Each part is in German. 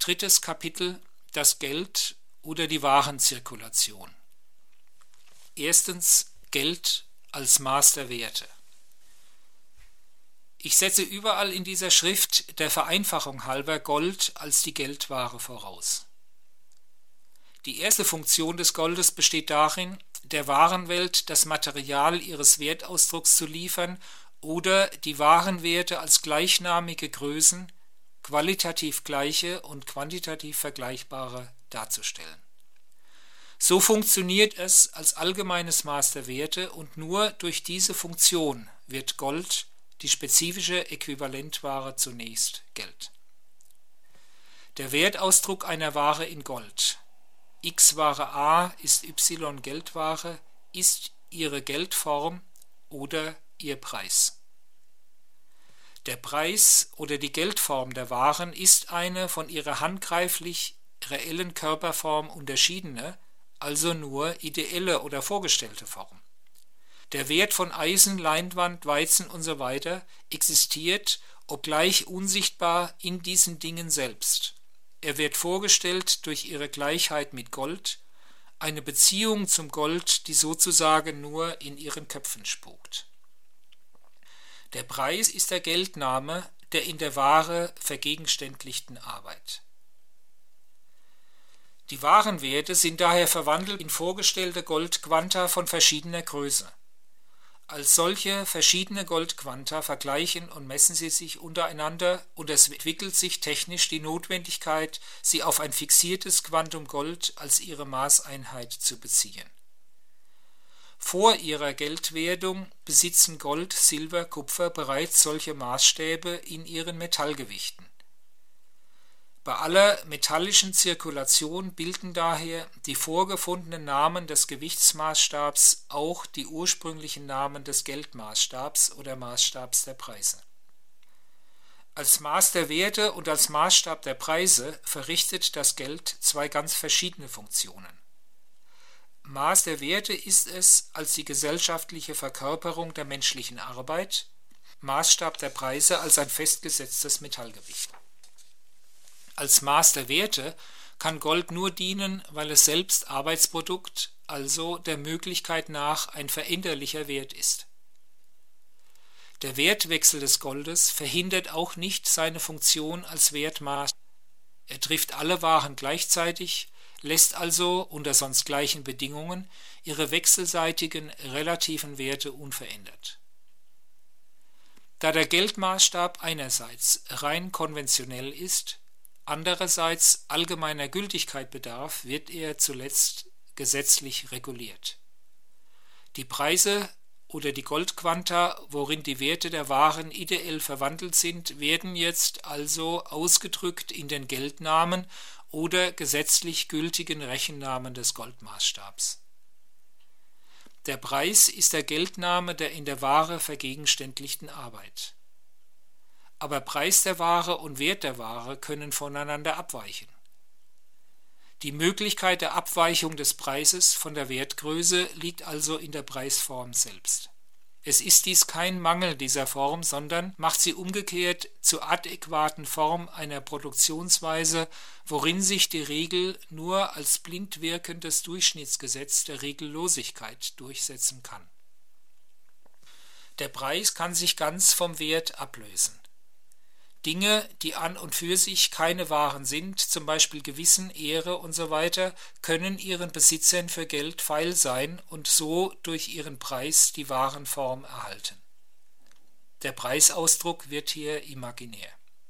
Drittes Kapitel: Das Geld oder die Warenzirkulation. Erstens: Geld als Maß der Werte. Ich setze überall in dieser Schrift der Vereinfachung halber Gold als die Geldware voraus. Die erste Funktion des Goldes besteht darin, der Warenwelt das Material ihres Wertausdrucks zu liefern oder die Warenwerte als gleichnamige Größen, qualitativ gleiche und quantitativ vergleichbare darzustellen. So funktioniert es als allgemeines Maß der Werte und nur durch diese Funktion wird Gold, die spezifische Äquivalentware, zunächst Geld. Der Wertausdruck einer Ware in Gold. X Ware A ist Y Geldware, ist ihre Geldform oder ihr Preis. Der Preis oder die Geldform der Waren ist eine von ihrer handgreiflich reellen Körperform unterschiedene, also nur ideelle oder vorgestellte Form. Der Wert von Eisen, Leinwand, Weizen usw. existiert, obgleich unsichtbar, in diesen Dingen selbst. Er wird vorgestellt durch ihre Gleichheit mit Gold, eine Beziehung zum Gold, die sozusagen nur in ihren Köpfen spukt. Der Preis ist der Geldname der in der Ware vergegenständlichten Arbeit. Die Warenwerte sind daher verwandelt in vorgestellte Goldquanta von verschiedener Größe. Als solche verschiedene Goldquanta vergleichen und messen sie sich untereinander und es entwickelt sich technisch die Notwendigkeit, sie auf ein fixiertes Quantum Gold als ihre Maßeinheit zu beziehen. Vor ihrer Geldwerdung besitzen Gold, Silber, Kupfer bereits solche Maßstäbe in ihren Metallgewichten. Bei aller metallischen Zirkulation bilden daher die vorgefundenen Namen des Gewichtsmaßstabs auch die ursprünglichen Namen des Geldmaßstabs oder Maßstabs der Preise. Als Maß der Werte und als Maßstab der Preise verrichtet das Geld zwei ganz verschiedene Funktionen. Maß der Werte ist es als die gesellschaftliche Verkörperung der menschlichen Arbeit, Maßstab der Preise als ein festgesetztes Metallgewicht. Als Maß der Werte kann Gold nur dienen, weil es selbst Arbeitsprodukt, also der Möglichkeit nach ein veränderlicher Wert ist. Der Wertwechsel des Goldes verhindert auch nicht seine Funktion als Wertmaß. Er trifft alle Waren gleichzeitig, lässt also unter sonst gleichen Bedingungen ihre wechselseitigen relativen Werte unverändert. Da der Geldmaßstab einerseits rein konventionell ist, andererseits allgemeiner Gültigkeit bedarf, wird er zuletzt gesetzlich reguliert. Die Preise oder die Goldquanta, worin die Werte der Waren ideell verwandelt sind, werden jetzt also ausgedrückt in den Geldnamen oder gesetzlich gültigen Rechennamen des Goldmaßstabs. Der Preis ist der Geldname der in der Ware vergegenständlichten Arbeit. Aber Preis der Ware und Wert der Ware können voneinander abweichen. Die Möglichkeit der Abweichung des Preises von der Wertgröße liegt also in der Preisform selbst. Es ist dies kein Mangel dieser Form, sondern macht sie umgekehrt zur adäquaten Form einer Produktionsweise, worin sich die Regel nur als blind wirkendes Durchschnittsgesetz der Regellosigkeit durchsetzen kann. Der Preis kann sich ganz vom Wert ablösen. Dinge, die an und für sich keine Waren sind, zum Beispiel Gewissen, Ehre usw., können ihren Besitzern für Geld feil sein und so durch ihren Preis die Warenform erhalten. Der Preisausdruck wird hier imaginär.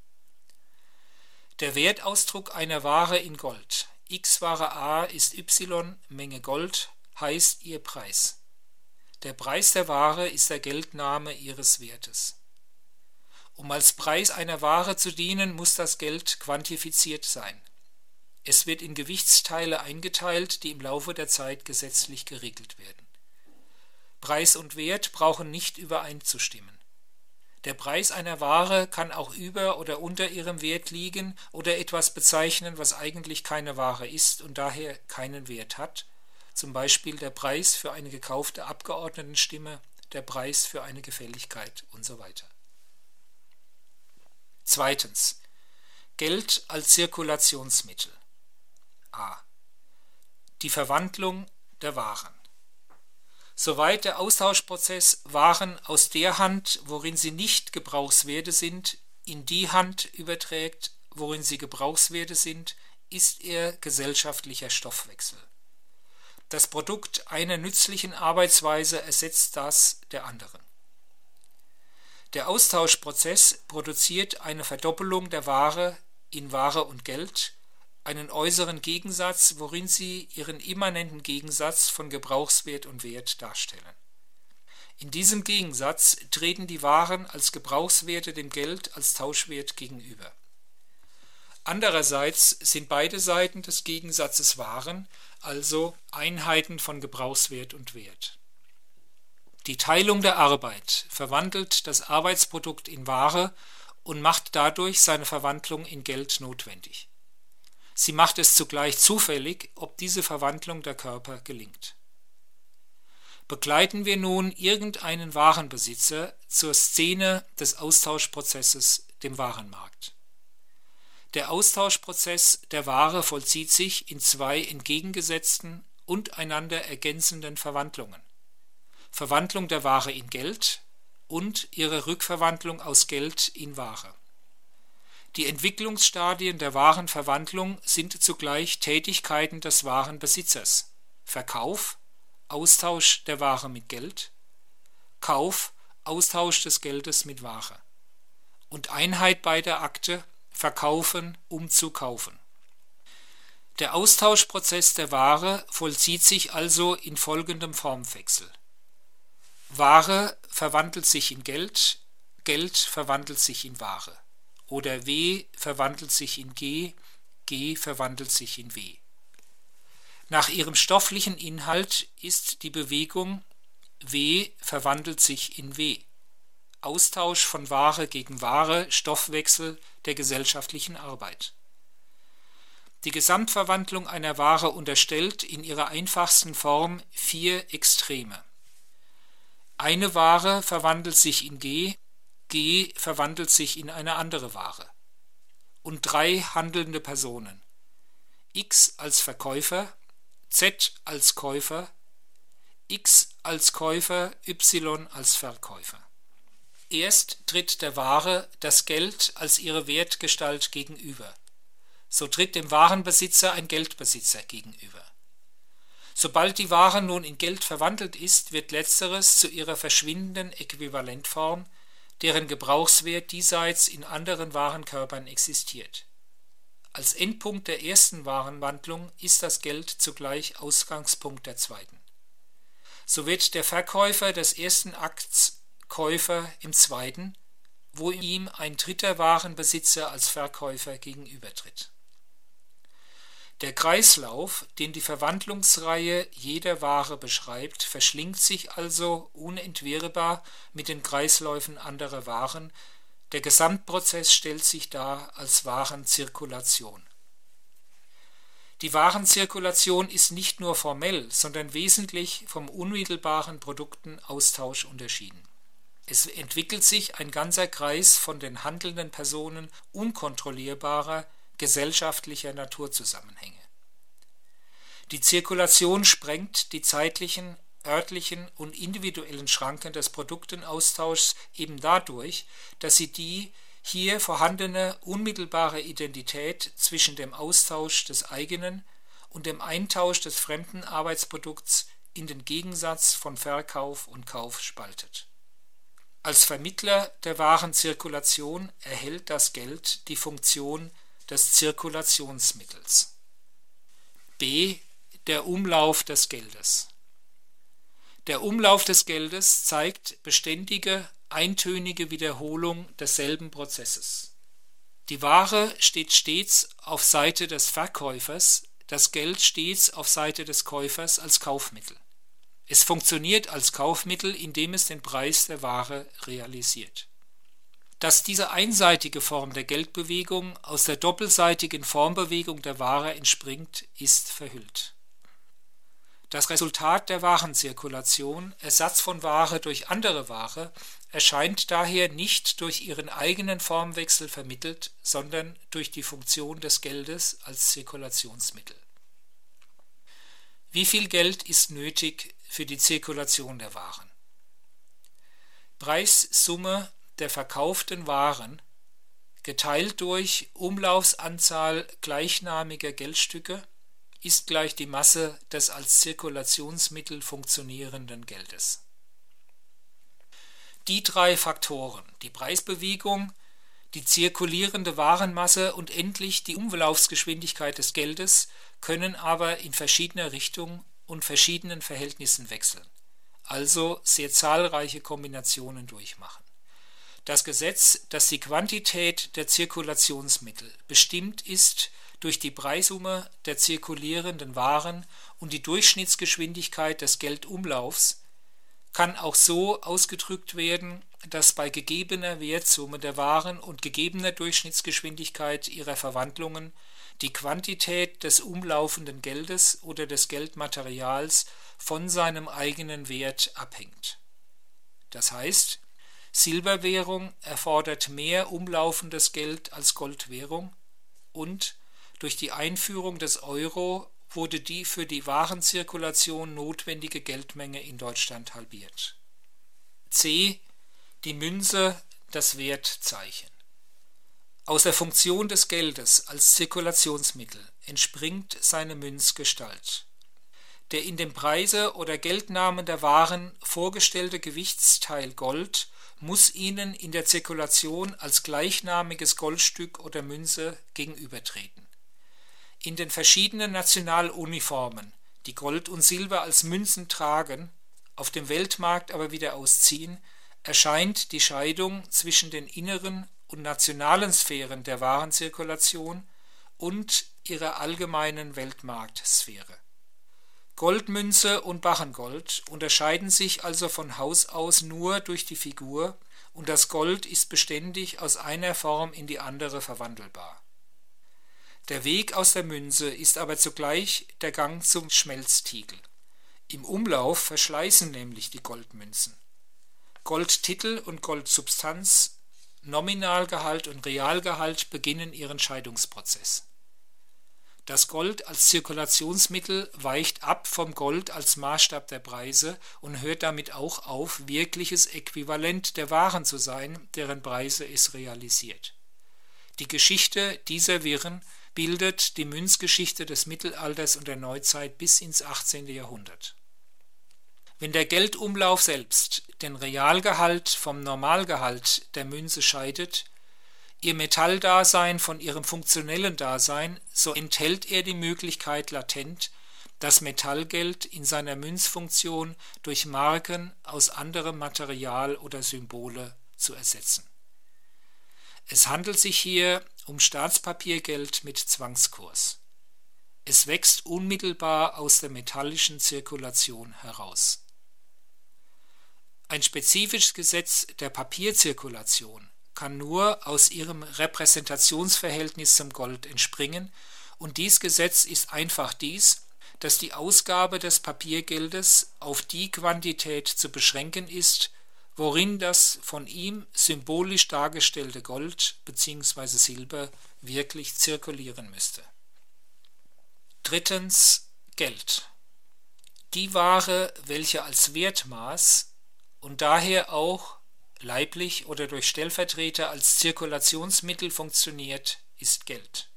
Der Wertausdruck einer Ware in Gold. X Ware A ist Y, Menge Gold, heißt ihr Preis. Der Preis der Ware ist der Geldname ihres Wertes. Um als Preis einer Ware zu dienen, muss das Geld quantifiziert sein. Es wird in Gewichtsteile eingeteilt, die im Laufe der Zeit gesetzlich geregelt werden. Preis und Wert brauchen nicht übereinzustimmen. Der Preis einer Ware kann auch über oder unter ihrem Wert liegen oder etwas bezeichnen, was eigentlich keine Ware ist und daher keinen Wert hat, zum Beispiel der Preis für eine gekaufte Abgeordnetenstimme, der Preis für eine Gefälligkeit usw. Zweitens. Geld als Zirkulationsmittel. A. Die Verwandlung der Waren. Soweit der Austauschprozess Waren aus der Hand, worin sie nicht Gebrauchswerte sind, in die Hand überträgt, worin sie Gebrauchswerte sind, ist er gesellschaftlicher Stoffwechsel. Das Produkt einer nützlichen Arbeitsweise ersetzt das der anderen. Der Austauschprozess produziert eine Verdoppelung der Ware in Ware und Geld, einen äußeren Gegensatz, worin sie ihren immanenten Gegensatz von Gebrauchswert und Wert darstellen. In diesem Gegensatz treten die Waren als Gebrauchswerte dem Geld als Tauschwert gegenüber. Andererseits sind beide Seiten des Gegensatzes Waren, also Einheiten von Gebrauchswert und Wert. Die Teilung der Arbeit verwandelt das Arbeitsprodukt in Ware und macht dadurch seine Verwandlung in Geld notwendig. Sie macht es zugleich zufällig, ob diese Verwandlung der Körper gelingt. Begleiten wir nun irgendeinen Warenbesitzer zur Szene des Austauschprozesses, dem Warenmarkt. Der Austauschprozess der Ware vollzieht sich in zwei entgegengesetzten und einander ergänzenden Verwandlungen: Verwandlung der Ware in Geld und ihre Rückverwandlung aus Geld in Ware. Die Entwicklungsstadien der Warenverwandlung sind zugleich Tätigkeiten des Warenbesitzers: Verkauf, Austausch der Ware mit Geld, Kauf, Austausch des Geldes mit Ware und Einheit beider Akte: Verkaufen, um zu kaufen. Der Austauschprozess der Ware vollzieht sich also in folgendem Formwechsel: Ware verwandelt sich in Geld, Geld verwandelt sich in Ware. Oder W verwandelt sich in G, G verwandelt sich in W. Nach ihrem stofflichen Inhalt ist die Bewegung W verwandelt sich in W. Austausch von Ware gegen Ware, Stoffwechsel der gesellschaftlichen Arbeit. Die Gesamtverwandlung einer Ware unterstellt in ihrer einfachsten Form 4 Extreme. Eine Ware verwandelt sich in G, G verwandelt sich in eine andere Ware. Und 3 handelnde Personen: X als Verkäufer, Z als Käufer, X als Käufer, Y als Verkäufer. Erst tritt der Ware das Geld als ihre Wertgestalt gegenüber. So tritt dem Warenbesitzer ein Geldbesitzer gegenüber. Sobald die Ware nun in Geld verwandelt ist, wird letzteres zu ihrer verschwindenden Äquivalentform, deren Gebrauchswert diesseits in anderen Warenkörpern existiert. Als Endpunkt der ersten Warenwandlung ist das Geld zugleich Ausgangspunkt der zweiten. So wird der Verkäufer des ersten Akts Käufer im zweiten, wo ihm ein dritter Warenbesitzer als Verkäufer gegenübertritt. Der Kreislauf, den die Verwandlungsreihe jeder Ware beschreibt, verschlingt sich also unentwirrbar mit den Kreisläufen anderer Waren. Der Gesamtprozess stellt sich dar als Warenzirkulation. Die Warenzirkulation ist nicht nur formell, sondern wesentlich vom unmittelbaren Produktenaustausch unterschieden. Es entwickelt sich ein ganzer Kreis von den handelnden Personen unkontrollierbarer gesellschaftlicher Naturzusammenhänge. Die Zirkulation sprengt die zeitlichen, örtlichen und individuellen Schranken des Produktenaustauschs eben dadurch, dass sie die hier vorhandene unmittelbare Identität zwischen dem Austausch des eigenen und dem Eintausch des fremden Arbeitsprodukts in den Gegensatz von Verkauf und Kauf spaltet. Als Vermittler der Warenzirkulation erhält das Geld die Funktion des Zirkulationsmittels. B. Der Umlauf des Geldes. Der Umlauf des Geldes zeigt beständige, eintönige Wiederholung desselben Prozesses. Die Ware steht stets auf Seite des Verkäufers, das Geld stets auf Seite des Käufers als Kaufmittel. Es funktioniert als Kaufmittel, indem es den Preis der Ware realisiert. Dass diese einseitige Form der Geldbewegung aus der doppelseitigen Formbewegung der Ware entspringt, ist verhüllt. Das Resultat der Warenzirkulation, Ersatz von Ware durch andere Ware, erscheint daher nicht durch ihren eigenen Formwechsel vermittelt, sondern durch die Funktion des Geldes als Zirkulationsmittel. Wie viel Geld ist nötig für die Zirkulation der Waren? Preissumme der verkauften Waren geteilt durch Umlaufsanzahl gleichnamiger Geldstücke ist gleich die Masse des als Zirkulationsmittel funktionierenden Geldes. Die drei Faktoren, die Preisbewegung, die zirkulierende Warenmasse und endlich die Umlaufsgeschwindigkeit des Geldes, können aber in verschiedener Richtung und verschiedenen Verhältnissen wechseln, also sehr zahlreiche Kombinationen durchmachen. Das Gesetz, dass die Quantität der Zirkulationsmittel bestimmt ist durch die Preissumme der zirkulierenden Waren und die Durchschnittsgeschwindigkeit des Geldumlaufs, kann auch so ausgedrückt werden, dass bei gegebener Wertsumme der Waren und gegebener Durchschnittsgeschwindigkeit ihrer Verwandlungen die Quantität des umlaufenden Geldes oder des Geldmaterials von seinem eigenen Wert abhängt. Das heißt, Silberwährung erfordert mehr umlaufendes Geld als Goldwährung und durch die Einführung des Euro wurde die für die Warenzirkulation notwendige Geldmenge in Deutschland halbiert. C. Die Münze, das Wertzeichen. Aus der Funktion des Geldes als Zirkulationsmittel entspringt seine Münzgestalt. Der in dem Preise oder Geldnamen der Waren vorgestellte Gewichtsteil Gold muss ihnen in der Zirkulation als gleichnamiges Goldstück oder Münze gegenübertreten. In den verschiedenen Nationaluniformen, die Gold und Silber als Münzen tragen, auf dem Weltmarkt aber wieder ausziehen, erscheint die Scheidung zwischen den inneren und nationalen Sphären der Warenzirkulation und ihrer allgemeinen Weltmarktsphäre. Goldmünze und Barrengold unterscheiden sich also von Haus aus nur durch die Figur und das Gold ist beständig aus einer Form in die andere verwandelbar. Der Weg aus der Münze ist aber zugleich der Gang zum Schmelztiegel. Im Umlauf verschleißen nämlich die Goldmünzen. Goldtitel und Goldsubstanz, Nominalgehalt und Realgehalt beginnen ihren Scheidungsprozess. Das Gold als Zirkulationsmittel weicht ab vom Gold als Maßstab der Preise und hört damit auch auf, wirkliches Äquivalent der Waren zu sein, deren Preise es realisiert. Die Geschichte dieser Wirren bildet die Münzgeschichte des Mittelalters und der Neuzeit bis ins 18. Jahrhundert. Wenn der Geldumlauf selbst den Realgehalt vom Normalgehalt der Münze scheidet, ihr Metalldasein von ihrem funktionellen Dasein, so enthält er die Möglichkeit latent, das Metallgeld in seiner Münzfunktion durch Marken aus anderem Material oder Symbole zu ersetzen. Es handelt sich hier um Staatspapiergeld mit Zwangskurs. Es wächst unmittelbar aus der metallischen Zirkulation heraus. Ein spezifisches Gesetz der Papierzirkulation kann nur aus ihrem Repräsentationsverhältnis zum Gold entspringen, und dies Gesetz ist einfach dies, dass die Ausgabe des Papiergeldes auf die Quantität zu beschränken ist, worin das von ihm symbolisch dargestellte Gold bzw. Silber wirklich zirkulieren müsste. Drittens, Geld. Die Ware, welche als Wertmaß und daher auch leiblich oder durch Stellvertreter als Zirkulationsmittel funktioniert, ist Geld.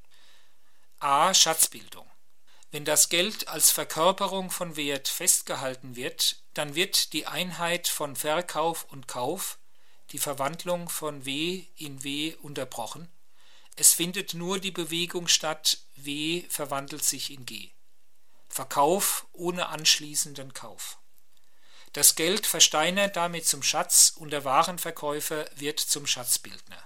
A. Schatzbildung. Wenn das Geld als Verkörperung von Wert festgehalten wird, dann wird die Einheit von Verkauf und Kauf, die Verwandlung von W in W, unterbrochen. Es findet nur die Bewegung statt, W verwandelt sich in G. Verkauf ohne anschließenden Kauf. Das Geld versteinert damit zum Schatz und der Warenverkäufer wird zum Schatzbildner.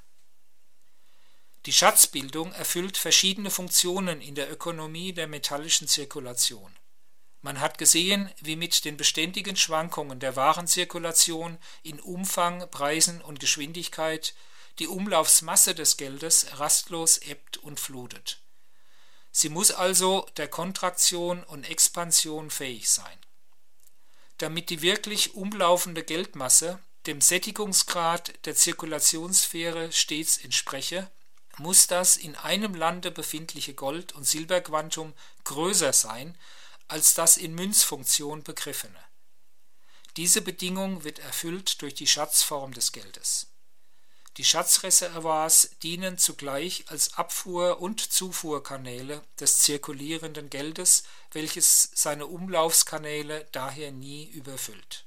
Die Schatzbildung erfüllt verschiedene Funktionen in der Ökonomie der metallischen Zirkulation. Man hat gesehen, wie mit den beständigen Schwankungen der Warenzirkulation in Umfang, Preisen und Geschwindigkeit die Umlaufsmasse des Geldes rastlos ebbt und flutet. Sie muss also der Kontraktion und Expansion fähig sein. Damit die wirklich umlaufende Geldmasse dem Sättigungsgrad der Zirkulationssphäre stets entspreche, muss das in einem Lande befindliche Gold- und Silberquantum größer sein als das in Münzfunktion begriffene. Diese Bedingung wird erfüllt durch die Schatzform des Geldes. Die Schatzreservoirs dienen zugleich als Abfuhr- und Zufuhrkanäle des zirkulierenden Geldes, welches seine Umlaufskanäle daher nie überfüllt.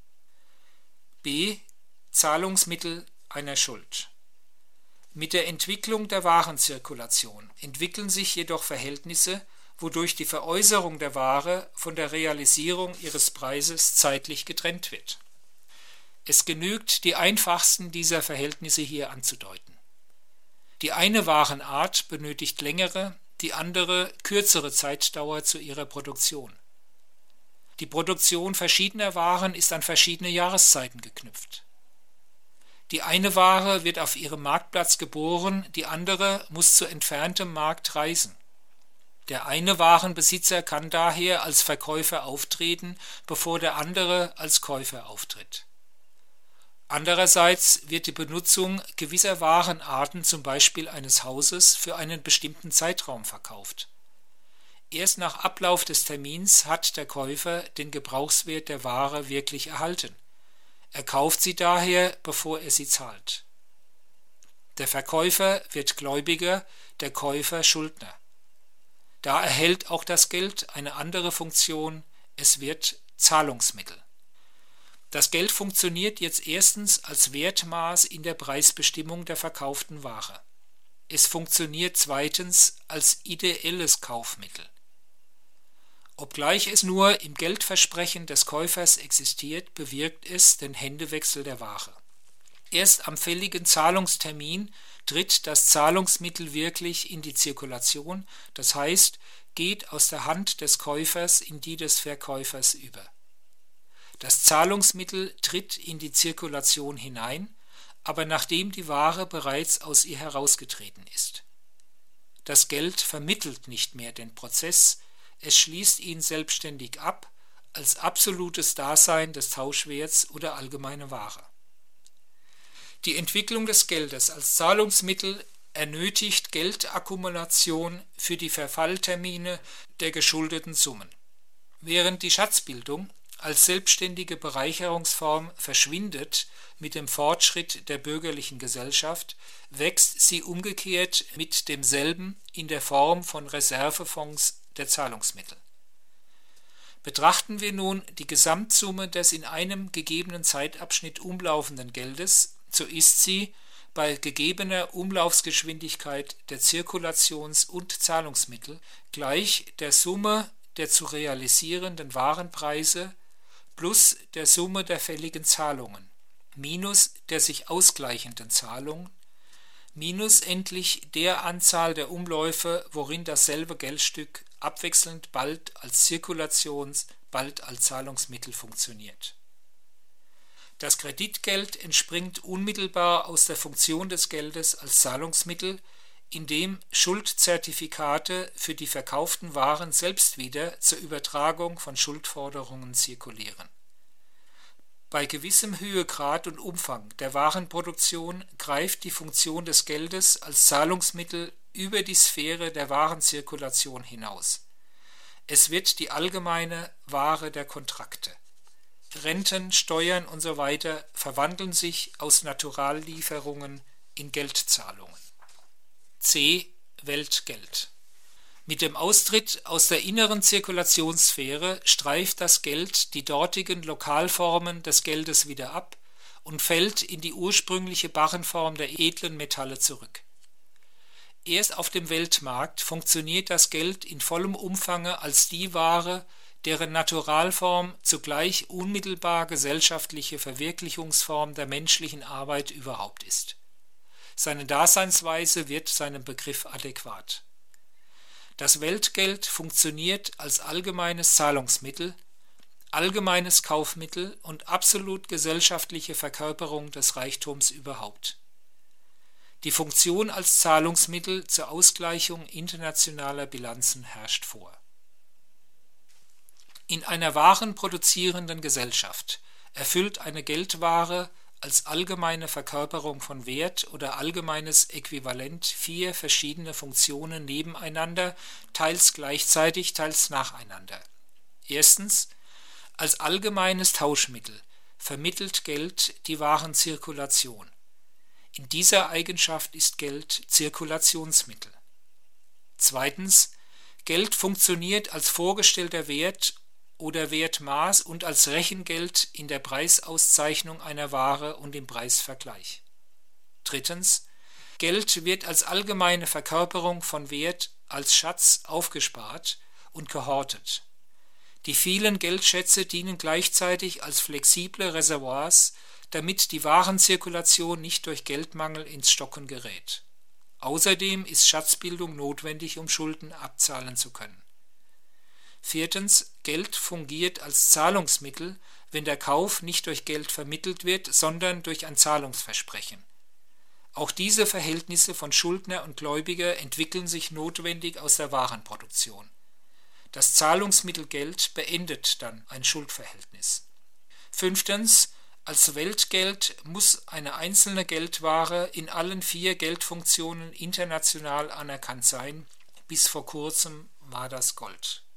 B. Zahlungsmittel einer Schuld. Mit der Entwicklung der Warenzirkulation entwickeln sich jedoch Verhältnisse, wodurch die Veräußerung der Ware von der Realisierung ihres Preises zeitlich getrennt wird. Es genügt, die einfachsten dieser Verhältnisse hier anzudeuten. Die eine Warenart benötigt längere, die andere kürzere Zeitdauer zu ihrer Produktion. Die Produktion verschiedener Waren ist an verschiedene Jahreszeiten geknüpft. Die eine Ware wird auf ihrem Marktplatz geboren, die andere muss zu entferntem Markt reisen. Der eine Warenbesitzer kann daher als Verkäufer auftreten, bevor der andere als Käufer auftritt. Andererseits wird die Benutzung gewisser Warenarten, zum Beispiel eines Hauses, für einen bestimmten Zeitraum verkauft. Erst nach Ablauf des Termins hat der Käufer den Gebrauchswert der Ware wirklich erhalten. Er kauft sie daher, bevor er sie zahlt. Der Verkäufer wird Gläubiger, der Käufer Schuldner. Da erhält auch das Geld eine andere Funktion, es wird Zahlungsmittel. Das Geld funktioniert jetzt erstens als Wertmaß in der Preisbestimmung der verkauften Ware. Es funktioniert zweitens als ideelles Kaufmittel. Obgleich es nur im Geldversprechen des Käufers existiert, bewirkt es den Händewechsel der Ware. Erst am fälligen Zahlungstermin tritt das Zahlungsmittel wirklich in die Zirkulation, das heißt, geht aus der Hand des Käufers in die des Verkäufers über. Das Zahlungsmittel tritt in die Zirkulation hinein, aber nachdem die Ware bereits aus ihr herausgetreten ist. Das Geld vermittelt nicht mehr den Prozess, es schließt ihn selbstständig ab, als absolutes Dasein des Tauschwerts oder allgemeine Ware. Die Entwicklung des Geldes als Zahlungsmittel ernötigt Geldakkumulation für die Verfalltermine der geschuldeten Summen. Während die Schatzbildung als selbstständige Bereicherungsform verschwindet mit dem Fortschritt der bürgerlichen Gesellschaft, wächst sie umgekehrt mit demselben in der Form von Reservefonds der Zahlungsmittel. Betrachten wir nun die Gesamtsumme des in einem gegebenen Zeitabschnitt umlaufenden Geldes, so ist sie bei gegebener Umlaufsgeschwindigkeit der Zirkulations- und Zahlungsmittel gleich der Summe der zu realisierenden Warenpreise plus der Summe der fälligen Zahlungen, minus der sich ausgleichenden Zahlungen, minus endlich der Anzahl der Umläufe, worin dasselbe Geldstück abwechselnd bald als Zirkulations-, bald als Zahlungsmittel funktioniert. Das Kreditgeld entspringt unmittelbar aus der Funktion des Geldes als Zahlungsmittel, indem Schuldzertifikate für die verkauften Waren selbst wieder zur Übertragung von Schuldforderungen zirkulieren. Bei gewissem Höhegrad und Umfang der Warenproduktion greift die Funktion des Geldes als Zahlungsmittel über die Sphäre der Warenzirkulation hinaus. Es wird die allgemeine Ware der Kontrakte. Renten, Steuern usw. verwandeln sich aus Naturallieferungen in Geldzahlungen. C. Weltgeld. Mit dem Austritt aus der inneren Zirkulationssphäre streift das Geld die dortigen Lokalformen des Geldes wieder ab und fällt in die ursprüngliche Barrenform der edlen Metalle zurück. Erst auf dem Weltmarkt funktioniert das Geld in vollem Umfange als die Ware, deren Naturalform zugleich unmittelbar gesellschaftliche Verwirklichungsform der menschlichen Arbeit überhaupt ist. Seine Daseinsweise wird seinem Begriff adäquat. Das Weltgeld funktioniert als allgemeines Zahlungsmittel, allgemeines Kaufmittel und absolut gesellschaftliche Verkörperung des Reichtums überhaupt. Die Funktion als Zahlungsmittel zur Ausgleichung internationaler Bilanzen herrscht vor. In einer warenproduzierenden Gesellschaft erfüllt eine Geldware als allgemeine Verkörperung von Wert oder allgemeines Äquivalent 4 verschiedene Funktionen nebeneinander, teils gleichzeitig, teils nacheinander. Erstens, als allgemeines Tauschmittel vermittelt Geld die Warenzirkulation. In dieser Eigenschaft ist Geld Zirkulationsmittel. Zweitens, Geld funktioniert als vorgestellter Wert oder Wertmaß und als Rechengeld in der Preisauszeichnung einer Ware und im Preisvergleich. Drittens, Geld wird als allgemeine Verkörperung von Wert als Schatz aufgespart und gehortet. Die vielen Geldschätze dienen gleichzeitig als flexible Reservoirs, damit die Warenzirkulation nicht durch Geldmangel ins Stocken gerät. Außerdem ist Schatzbildung notwendig, um Schulden abzahlen zu können. Viertens, Geld fungiert als Zahlungsmittel, wenn der Kauf nicht durch Geld vermittelt wird, sondern durch ein Zahlungsversprechen. Auch diese Verhältnisse von Schuldner und Gläubiger entwickeln sich notwendig aus der Warenproduktion. Das Zahlungsmittel Geld beendet dann ein Schuldverhältnis. Fünftens, als Weltgeld muss eine einzelne Geldware in allen 4 Geldfunktionen international anerkannt sein. Bis vor kurzem war das Gold.